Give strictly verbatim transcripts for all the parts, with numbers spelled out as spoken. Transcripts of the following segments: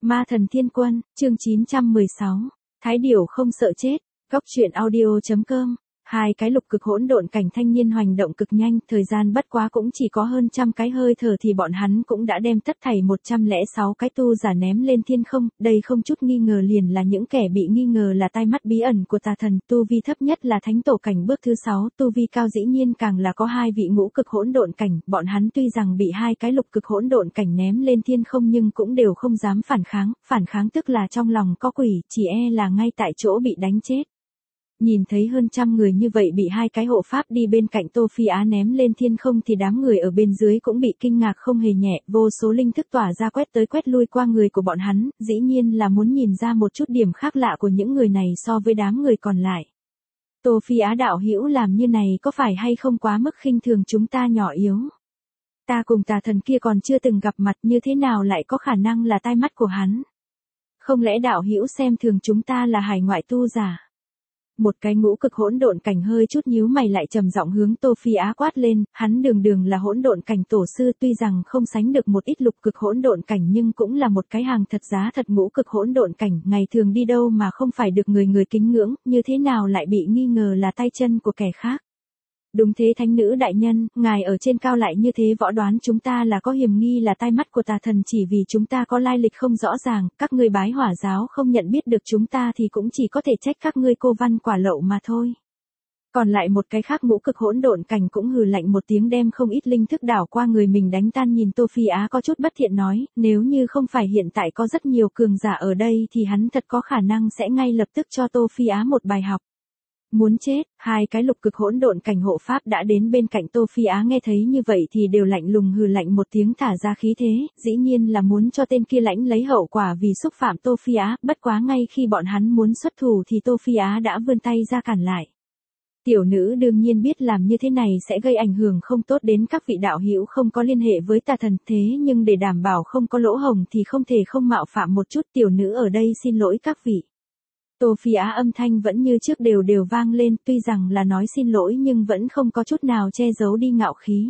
Ma thần thiên quân, chương chín trăm mười sáu. Thái điểu không sợ chết. Góc truyện audio.com. Hai cái lục cực hỗn độn cảnh thanh niên hoành động cực nhanh, thời gian bất quá cũng chỉ có hơn trăm cái hơi thở thì bọn hắn cũng đã đem tất thảy một trăm lẻ sáu cái tu giả ném lên thiên không, đây không chút nghi ngờ liền là những kẻ bị nghi ngờ là tai mắt bí ẩn của tà thần, tu vi thấp nhất là thánh tổ cảnh bước thứ sáu, tu vi cao dĩ nhiên càng là có hai vị ngũ cực hỗn độn cảnh, bọn hắn tuy rằng bị hai cái lục cực hỗn độn cảnh ném lên thiên không nhưng cũng đều không dám phản kháng, phản kháng tức là trong lòng có quỷ, chỉ e là ngay tại chỗ bị đánh chết. Nhìn thấy hơn trăm người như vậy bị hai cái hộ pháp đi bên cạnh Tô Phi Á ném lên thiên không thì đám người ở bên dưới cũng bị kinh ngạc không hề nhẹ, vô số linh thức tỏa ra quét tới quét lui qua người của bọn hắn, dĩ nhiên là muốn nhìn ra một chút điểm khác lạ của những người này so với đám người còn lại. Tô Phi Á đạo hữu làm như này có phải hay không quá mức khinh thường chúng ta nhỏ yếu? Ta cùng tà thần kia còn chưa từng gặp mặt, như thế nào lại có khả năng là tai mắt của hắn? Không lẽ đạo hữu xem thường chúng ta là hải ngoại tu giả? Một cái ngũ cực hỗn độn cảnh hơi chút nhíu mày lại trầm giọng hướng Tô Phi Á quát lên, hắn đường đường là hỗn độn cảnh tổ sư, tuy rằng không sánh được một ít lục cực hỗn độn cảnh nhưng cũng là một cái hàng thật giá thật ngũ cực hỗn độn cảnh, ngày thường đi đâu mà không phải được người người kính ngưỡng, như thế nào lại bị nghi ngờ là tay chân của kẻ khác. Đúng thế thánh nữ đại nhân, ngài ở trên cao lại như thế võ đoán chúng ta là có hiểm nghi là tai mắt của tà thần, chỉ vì chúng ta có lai lịch không rõ ràng, các ngươi bái hỏa giáo không nhận biết được chúng ta thì cũng chỉ có thể trách các ngươi cô văn quả lậu mà thôi. Còn lại một cái khác ngũ cực hỗn độn cảnh cũng hừ lạnh một tiếng đem không ít linh thức đảo qua người mình đánh tan, nhìn Tô Phi Á có chút bất thiện nói, nếu như không phải hiện tại có rất nhiều cường giả ở đây thì hắn thật có khả năng sẽ ngay lập tức cho Tô Phi Á một bài học. Muốn chết, hai cái lục cực hỗn độn cảnh hộ pháp đã đến bên cạnh Tô Phi Á, nghe thấy như vậy thì đều lạnh lùng hừ lạnh một tiếng thả ra khí thế, dĩ nhiên là muốn cho tên kia lãnh lấy hậu quả vì xúc phạm Tô Phi Á, bất quá ngay khi bọn hắn muốn xuất thủ thì Tô Phi Á đã vươn tay ra cản lại. Tiểu nữ đương nhiên biết làm như thế này sẽ gây ảnh hưởng không tốt đến các vị đạo hữu không có liên hệ với tà thần, thế nhưng để đảm bảo không có lỗ hổng thì không thể không mạo phạm một chút, tiểu nữ ở đây xin lỗi các vị. Tô Phi Á âm thanh vẫn như trước đều đều vang lên, tuy rằng là nói xin lỗi nhưng vẫn không có chút nào che giấu đi ngạo khí.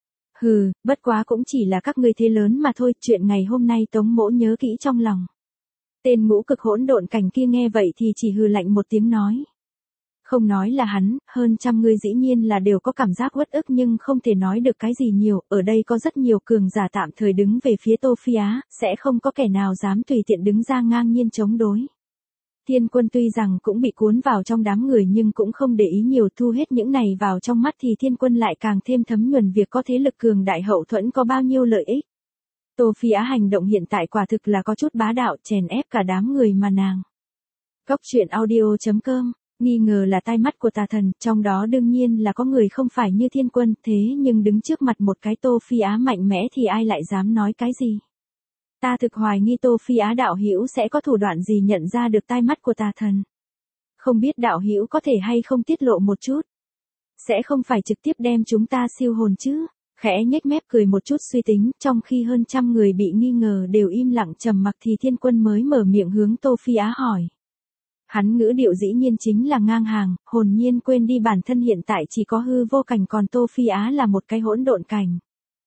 Hừ, bất quá cũng chỉ là các ngươi thế lớn mà thôi, chuyện ngày hôm nay Tống mỗ nhớ kỹ trong lòng. Tên ngũ cực hỗn độn cảnh kia nghe vậy thì chỉ hừ lạnh một tiếng nói. Không nói là hắn, hơn trăm người dĩ nhiên là đều có cảm giác uất ức nhưng không thể nói được cái gì nhiều, ở đây có rất nhiều cường giả tạm thời đứng về phía Tô Phi Á, sẽ không có kẻ nào dám tùy tiện đứng ra ngang nhiên chống đối. Thiên quân tuy rằng cũng bị cuốn vào trong đám người nhưng cũng không để ý nhiều, thu hết những này vào trong mắt thì thiên quân lại càng thêm thấm nhuần việc có thế lực cường đại hậu thuẫn có bao nhiêu lợi ích. Tô Phi Á hành động hiện tại quả thực là có chút bá đạo, chèn ép cả đám người mà nàng. Góc truyện audio.com. Nghi ngờ là tai mắt của tà thần, trong đó đương nhiên là có người không phải như thiên quân, thế nhưng đứng trước mặt một cái Tô Phi Á mạnh mẽ thì ai lại dám nói cái gì. Ta thực hoài nghi Tô Phi Á đạo hữu sẽ có thủ đoạn gì nhận ra được tai mắt của tà thần. Không biết đạo hữu có thể hay không tiết lộ một chút. Sẽ không phải trực tiếp đem chúng ta siêu hồn chứ. Khẽ nhếch mép cười một chút suy tính, trong khi hơn trăm người bị nghi ngờ đều im lặng trầm mặc thì thiên quân mới mở miệng hướng Tô Phi Á hỏi. Hắn ngữ điệu dĩ nhiên chính là ngang hàng, hồn nhiên quên đi bản thân hiện tại chỉ có hư vô cảnh còn Tô Phi Á là một cái hỗn độn cảnh.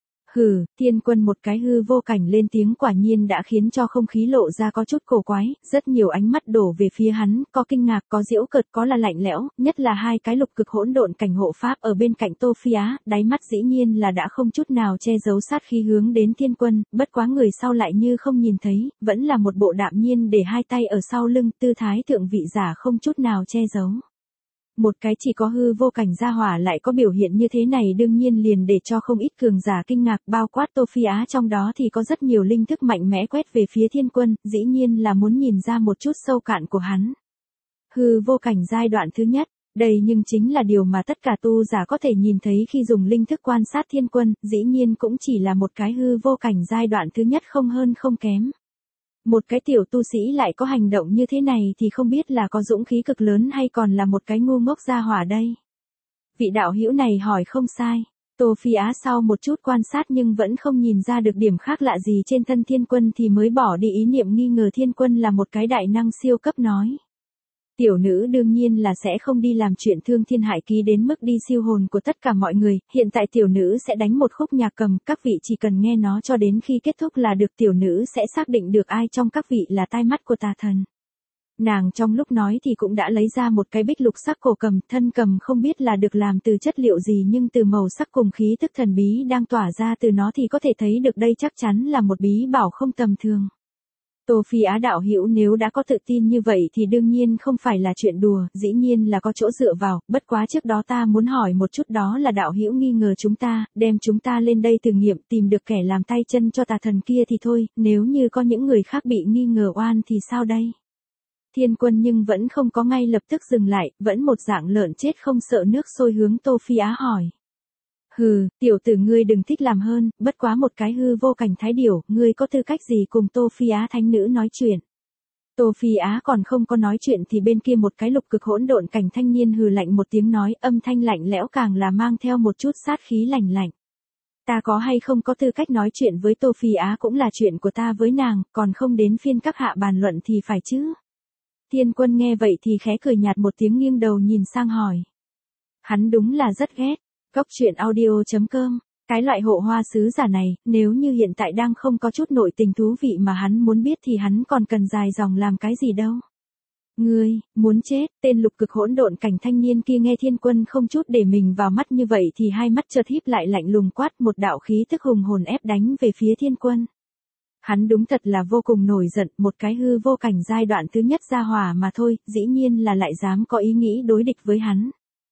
Hừ, thiên quân một cái hư vô cảnh lên tiếng quả nhiên đã khiến cho không khí lộ ra có chút cổ quái, rất nhiều ánh mắt đổ về phía hắn, có kinh ngạc, có giễu cợt, có là lạnh lẽo, nhất là hai cái lục cực hỗn độn cảnh hộ pháp ở bên cạnh Tô Phi Á, đáy mắt dĩ nhiên là đã không chút nào che giấu sát khí hướng đến thiên quân, bất quá người sau lại như không nhìn thấy, vẫn là một bộ đạm nhiên để hai tay ở sau lưng, tư thái thượng vị giả không chút nào che giấu. Một cái chỉ có hư vô cảnh gia hỏa lại có biểu hiện như thế này đương nhiên liền để cho không ít cường giả kinh ngạc, bao quát Tô Phi Á trong đó thì có rất nhiều linh thức mạnh mẽ quét về phía thiên quân, dĩ nhiên là muốn nhìn ra một chút sâu cạn của hắn. Hư vô cảnh giai đoạn thứ nhất, đây nhưng chính là điều mà tất cả tu giả có thể nhìn thấy khi dùng linh thức quan sát thiên quân, dĩ nhiên cũng chỉ là một cái hư vô cảnh giai đoạn thứ nhất không hơn không kém. Một cái tiểu tu sĩ lại có hành động như thế này thì không biết là có dũng khí cực lớn hay còn là một cái ngu ngốc gia hỏa đây. Vị đạo hữu này hỏi không sai. Tô Phi Á sau một chút quan sát nhưng vẫn không nhìn ra được điểm khác lạ gì trên thân thiên quân thì mới bỏ đi ý niệm nghi ngờ thiên quân là một cái đại năng siêu cấp nói. Tiểu nữ đương nhiên là sẽ không đi làm chuyện thương thiên hại ký đến mức đi siêu hồn của tất cả mọi người, hiện tại tiểu nữ sẽ đánh một khúc nhạc cầm, các vị chỉ cần nghe nó cho đến khi kết thúc là được, tiểu nữ sẽ xác định được ai trong các vị là tai mắt của tà thần. Nàng trong lúc nói thì cũng đã lấy ra một cái bích lục sắc cổ cầm, thân cầm không biết là được làm từ chất liệu gì nhưng từ màu sắc cùng khí tức thần bí đang tỏa ra từ nó thì có thể thấy được đây chắc chắn là một bí bảo không tầm thường. Tô Phi Á đạo hữu nếu đã có tự tin như vậy thì đương nhiên không phải là chuyện đùa, dĩ nhiên là có chỗ dựa vào, bất quá trước đó ta muốn hỏi một chút, đó là đạo hữu nghi ngờ chúng ta, đem chúng ta lên đây thử nghiệm tìm được kẻ làm tay chân cho tà thần kia thì thôi, nếu như có những người khác bị nghi ngờ oan thì sao đây? Thiên Quân nhưng vẫn không có ngay lập tức dừng lại, vẫn một dạng lợn chết không sợ nước sôi hướng Tô Phi Á hỏi. Hừ, tiểu tử ngươi đừng thích làm hơn, bất quá một cái hư vô cảnh thái điểu, ngươi có tư cách gì cùng Tô Phi Á thánh nữ nói chuyện. Tô Phi Á còn không có nói chuyện thì bên kia một cái lục cực hỗn độn cảnh thanh niên hừ lạnh một tiếng nói, âm thanh lạnh lẽo càng là mang theo một chút sát khí lạnh lạnh. Ta có hay không có tư cách nói chuyện với Tô Phi Á cũng là chuyện của ta với nàng, còn không đến phiên các hạ bàn luận thì phải chứ. Thiên Quân nghe vậy thì khẽ cười nhạt một tiếng, nghiêng đầu nhìn sang hỏi. Hắn đúng là rất ghét. Góc truyện audio chấm com, cái loại hộ hoa sứ giả này, nếu như hiện tại đang không có chút nội tình thú vị mà hắn muốn biết thì hắn còn cần dài dòng làm cái gì đâu. Ngươi, muốn chết, tên lục cực hỗn độn cảnh thanh niên kia nghe Thiên Quân không chút để mình vào mắt như vậy thì hai mắt chợt híp lại, lạnh lùng quát một đạo khí tức hùng hồn ép đánh về phía Thiên Quân. Hắn đúng thật là vô cùng nổi giận, một cái hư vô cảnh giai đoạn thứ nhất ra hỏa mà thôi, dĩ nhiên là lại dám có ý nghĩ đối địch với hắn.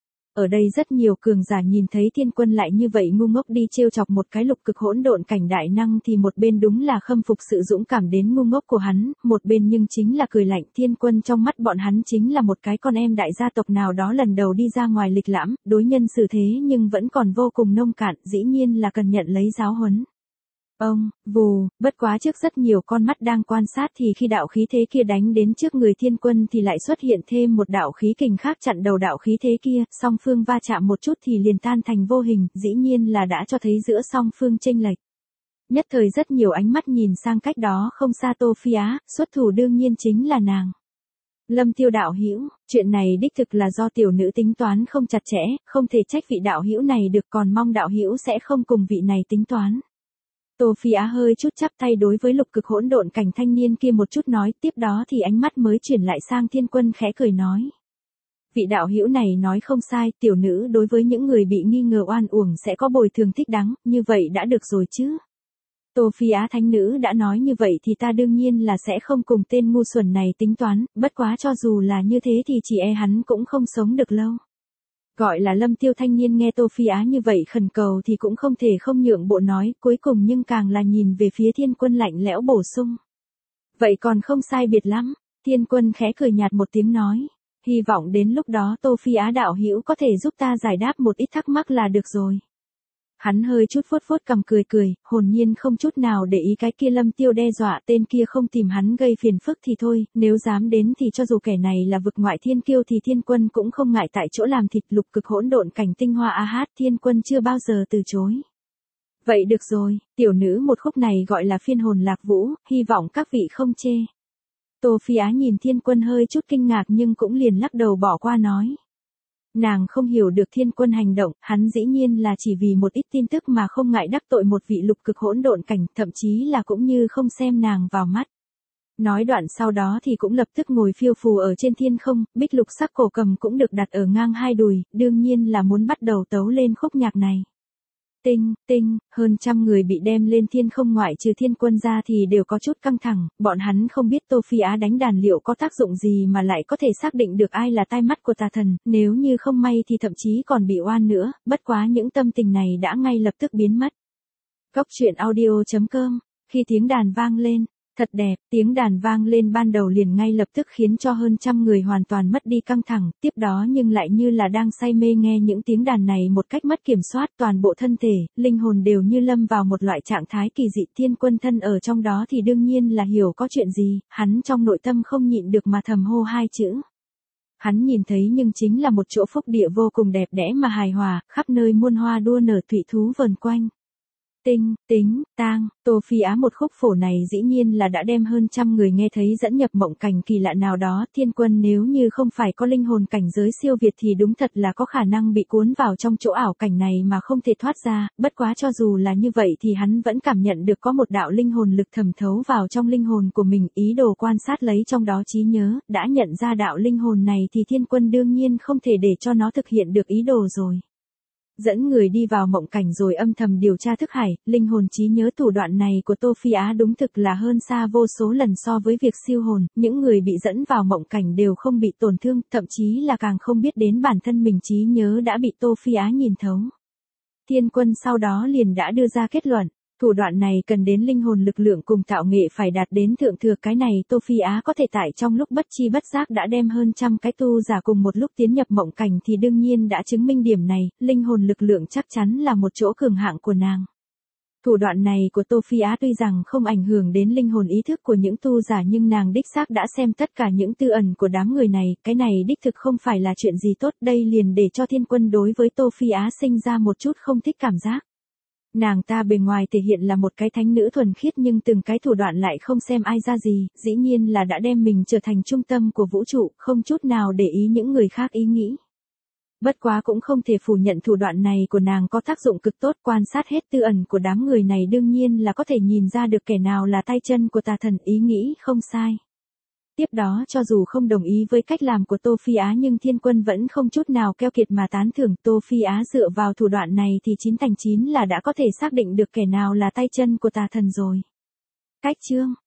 Ở đây rất nhiều cường giả nhìn thấy Thiên Quân lại như vậy ngu ngốc đi trêu chọc một cái lục cực hỗn độn cảnh đại năng thì một bên đúng là khâm phục sự dũng cảm đến ngu ngốc của hắn, một bên nhưng chính là cười lạnh. Thiên Quân trong mắt bọn hắn chính là một cái con em đại gia tộc nào đó lần đầu đi ra ngoài lịch lãm, đối nhân xử thế nhưng vẫn còn vô cùng nông cạn, dĩ nhiên là cần nhận lấy giáo huấn. Ông, vù, bất quá trước rất nhiều con mắt đang quan sát thì khi đạo khí thế kia đánh đến trước người Thiên Quân thì lại xuất hiện thêm một đạo khí kình khác chặn đầu đạo khí thế kia, song phương va chạm một chút thì liền tan thành vô hình, dĩ nhiên là đã cho thấy giữa song phương chênh lệch. Nhất thời rất nhiều ánh mắt nhìn sang cách đó không xa Tô Phi Á, xuất thủ đương nhiên chính là nàng. Lâm Tiêu đạo hữu, chuyện này đích thực là do tiểu nữ tính toán không chặt chẽ, không thể trách vị đạo hữu này được, còn mong đạo hữu sẽ không cùng vị này tính toán. Tô Phi Á hơi chút chắp tay đối với lục cực hỗn độn cảnh thanh niên kia một chút nói, tiếp đó thì ánh mắt mới chuyển lại sang Thiên Quân khẽ cười nói. Vị đạo hữu này nói không sai, tiểu nữ đối với những người bị nghi ngờ oan uổng sẽ có bồi thường thích đáng, như vậy đã được rồi chứ. Tô Phi Á thánh nữ đã nói như vậy thì ta đương nhiên là sẽ không cùng tên ngu xuẩn này tính toán, bất quá cho dù là như thế thì chỉ e hắn cũng không sống được lâu. Gọi là Lâm Tiêu thanh niên nghe Tô Phi Á như vậy khẩn cầu thì cũng không thể không nhượng bộ nói, cuối cùng nhưng càng là nhìn về phía Thiên Quân lạnh lẽo bổ sung. Vậy còn không sai biệt lắm, Thiên Quân khẽ cười nhạt một tiếng nói, hy vọng đến lúc đó Tô Phi Á đạo hữu có thể giúp ta giải đáp một ít thắc mắc là được rồi. Hắn hơi chút vuốt vuốt cằm cười cười, hồn nhiên không chút nào để ý cái kia Lâm Tiêu đe dọa, tên kia không tìm hắn gây phiền phức thì thôi, nếu dám đến thì cho dù kẻ này là vực ngoại thiên kiêu thì Thiên Quân cũng không ngại tại chỗ làm thịt. Lục cực hỗn độn cảnh tinh hoa a hát, Thiên Quân chưa bao giờ từ chối. Vậy được rồi, tiểu nữ một khúc này gọi là phiên hồn lạc vũ, hy vọng các vị không chê. Tô Phi Á nhìn Thiên Quân hơi chút kinh ngạc nhưng cũng liền lắc đầu bỏ qua nói. Nàng không hiểu được Thiên Quân hành động, hắn dĩ nhiên là chỉ vì một ít tin tức mà không ngại đắc tội một vị lục cực hỗn độn cảnh, thậm chí là cũng như không xem nàng vào mắt. Nói đoạn sau đó thì cũng lập tức ngồi phiêu phù ở trên thiên không, bích lục sắc cổ cầm cũng được đặt ở ngang hai đùi, đương nhiên là muốn bắt đầu tấu lên khúc nhạc này. Tinh, tinh, hơn trăm người bị đem lên thiên không ngoại trừ Thiên Quân ra thì đều có chút căng thẳng, bọn hắn không biết Tô Phi Á đánh đàn liệu có tác dụng gì mà lại có thể xác định được ai là tai mắt của tà thần, nếu như không may thì thậm chí còn bị oan nữa, bất quá những tâm tình này đã ngay lập tức biến mất. Góc truyện audio chấm com, khi tiếng đàn vang lên, thật đẹp, tiếng đàn vang lên ban đầu liền ngay lập tức khiến cho hơn trăm người hoàn toàn mất đi căng thẳng, tiếp đó nhưng lại như là đang say mê nghe những tiếng đàn này một cách mất kiểm soát, toàn bộ thân thể, linh hồn đều như lâm vào một loại trạng thái kỳ dị. Thiên Quân thân ở trong đó thì đương nhiên là hiểu có chuyện gì, hắn trong nội tâm không nhịn được mà thầm hô hai chữ. Hắn nhìn thấy nhưng chính là một chỗ phúc địa vô cùng đẹp đẽ mà hài hòa, khắp nơi muôn hoa đua nở, thủy thú vờn quanh. Tinh, tính, tang, Tô Phi Á một khúc phổ này dĩ nhiên là đã đem hơn trăm người nghe thấy dẫn nhập mộng cảnh kỳ lạ nào đó. Thiên Quân nếu như không phải có linh hồn cảnh giới siêu việt thì đúng thật là có khả năng bị cuốn vào trong chỗ ảo cảnh này mà không thể thoát ra. Bất quá cho dù là như vậy thì hắn vẫn cảm nhận được có một đạo linh hồn lực thẩm thấu vào trong linh hồn của mình, ý đồ quan sát lấy trong đó trí nhớ. Đã nhận ra đạo linh hồn này thì Thiên Quân đương nhiên không thể để cho nó thực hiện được ý đồ rồi. Dẫn người đi vào mộng cảnh rồi âm thầm điều tra thức hải, linh hồn trí nhớ. Thủ đoạn này của Tô Phi Á đúng thực là hơn xa vô số lần so với việc siêu hồn. Những người bị dẫn vào mộng cảnh đều không bị tổn thương, thậm chí là càng không biết đến bản thân mình trí nhớ đã bị Tô Phi Á nhìn thấu. Thiên Quân sau đó liền đã đưa ra kết luận. Thủ đoạn này cần đến linh hồn lực lượng cùng tạo nghệ phải đạt đến thượng thừa. Cái này Tô Phi Á có thể tại trong lúc bất chi bất giác đã đem hơn trăm cái tu giả cùng một lúc tiến nhập mộng cảnh thì đương nhiên đã chứng minh điểm này, linh hồn lực lượng chắc chắn là một chỗ cường hạng của nàng. Thủ đoạn này của Tô Phi Á tuy rằng không ảnh hưởng đến linh hồn ý thức của những tu giả nhưng nàng đích xác đã xem tất cả những tư ẩn của đám người này, cái này đích thực không phải là chuyện gì tốt, đây liền để cho Thiên Quân đối với Tô Phi Á sinh ra một chút không thích cảm giác. Nàng ta bề ngoài thể hiện là một cái thánh nữ thuần khiết nhưng từng cái thủ đoạn lại không xem ai ra gì, dĩ nhiên là đã đem mình trở thành trung tâm của vũ trụ, không chút nào để ý những người khác ý nghĩ. Bất quá cũng không thể phủ nhận thủ đoạn này của nàng có tác dụng cực tốt, quan sát hết tư ẩn của đám người này đương nhiên là có thể nhìn ra được kẻ nào là tay chân của tà thần, ý nghĩ không sai. Tiếp đó cho dù không đồng ý với cách làm của Tô Phi Á nhưng Thiên Quân vẫn không chút nào keo kiệt mà tán thưởng. Tô Phi Á dựa vào thủ đoạn này thì chín thành chín là đã có thể xác định được kẻ nào là tay chân của tà thần rồi. Cách chương